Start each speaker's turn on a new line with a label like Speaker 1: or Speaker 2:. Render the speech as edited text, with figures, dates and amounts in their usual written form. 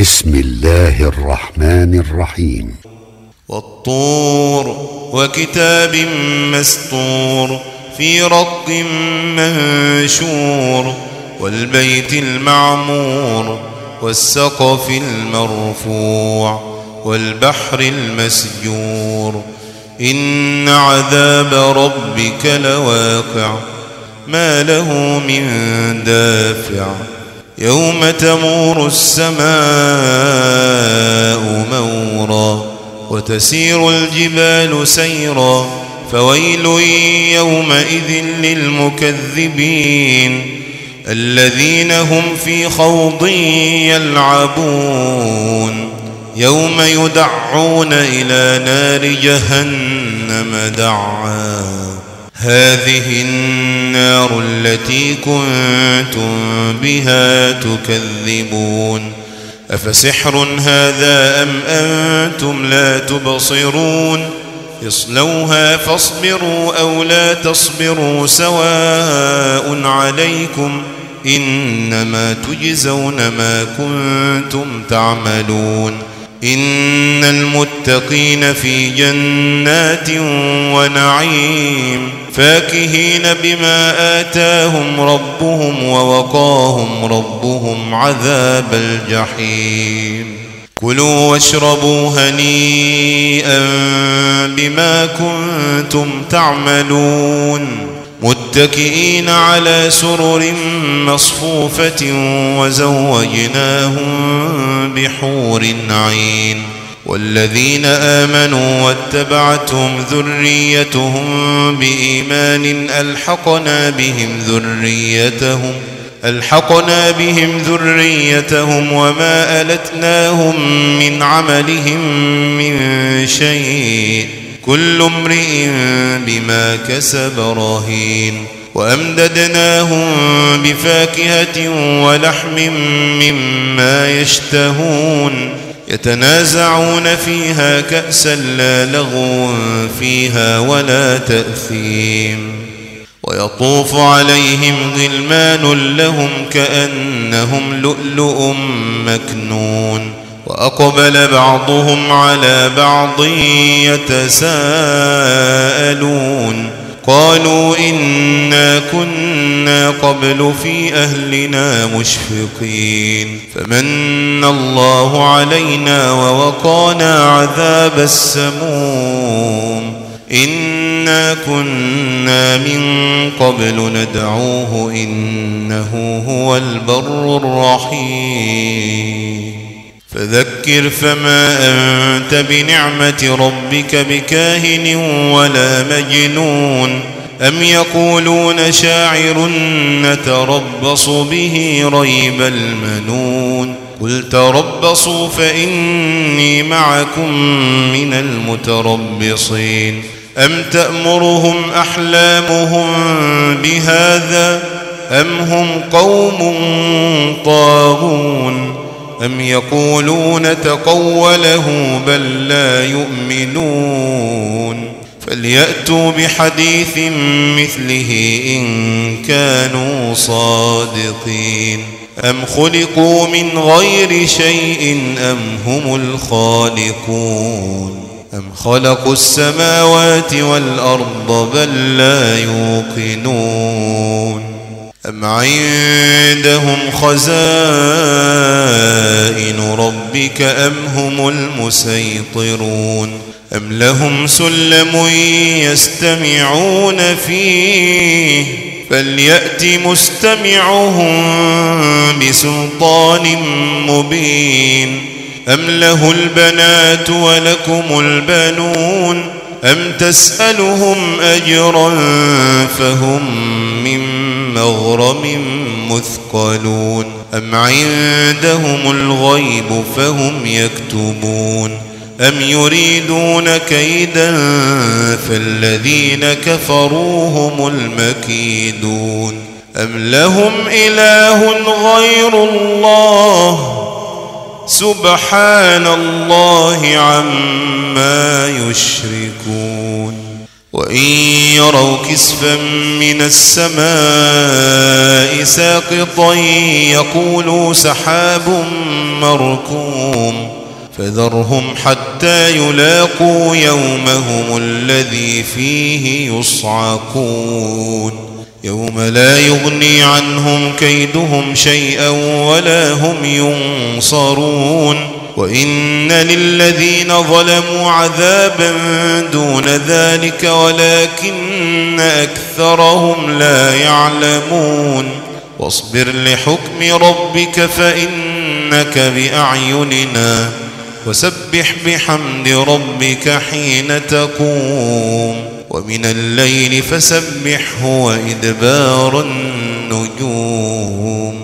Speaker 1: بسم الله الرحمن الرحيم.
Speaker 2: والطور وكتاب مسطور في رق منشور والبيت المعمور والسقف المرفوع والبحر المسجور إن عذاب ربك لواقع ما له من دافع يوم تمور السماء مورا وتسير الجبال سيرا فويل يومئذ للمكذبين الذين هم في خوض يلعبون يوم يدعون إلى نار جهنم دعا هذه النار التي كنتم بها تكذبون أفسحر هذا أم أنتم لا تبصرون اصلوها فاصبروا أو لا تصبروا سواء عليكم إنما تجزون ما كنتم تعملون إن المتقين في جنات ونعيم فاكهين بما آتاهم ربهم ووقاهم ربهم عذاب الجحيم كلوا واشربوا هنيئا بما كنتم تعملون متكئين على سرر مصفوفة وزوجناهم بحور عين والذين آمنوا واتبعتهم ذريتهم بإيمان ألحقنا بهم ذريتهم وما ألتناهم من عملهم من شيء كل امرئ بما كسب رهين وأمددناهم بفاكهة ولحم مما يشتهون يتنازعون فيها كأسا لا لغو فيها ولا تأثيم ويطوف عليهم غلمان لهم كأنهم لؤلؤ مكنون وأقبل بعضهم على بعض يتساءلون قالوا إنا كنا قبل في أهلنا مشفقين فمن الله علينا ووقانا عذاب السموم إنا كنا من قبل ندعوه إنه هو البر الرحيم فذكر فما أنت بنعمة ربك بكاهن ولا مجنون أم يقولون شاعر نتربص به ريب المنون قل تربصوا فإني معكم من المتربصين أم تأمرهم أحلامهم بهذا أم هم قوم طاغون أم يقولون تقوله بل لا يؤمنون فليأتوا بحديث مثله إن كانوا صادقين أم خلقوا من غير شيء أم هم الخالقون أم خلقوا السماوات والأرض بل لا يوقنون أم عندهم خزائن ربك أم هم المسيطرون أم لهم سلم يستمعون فيه فليأت مستمعهم بسلطان مبين أم له البنات ولكم البنون أم تسألهم أجرا فهم من مغرم مثقلون أم عندهم الغيب فهم يكتبون أم يريدون كيدا فالذين كفروا هم المكيدون أم لهم إله غير الله سبحان الله عما يشركون وإن يروا كسفا من السماء ساقطا يقولوا سحاب مركوم فذرهم حتى يلاقوا يومهم الذي فيه يصعقون يوم لا يغني عنهم كيدهم شيئا ولا هم ينصرون وإن للذين ظلموا عذابا دون ذلك ولكن أكثرهم لا يعلمون واصبر لحكم ربك فإنك بأعيننا وسبح بحمد ربك حين تقوم ومن الليل فسبحه وإدبار النجوم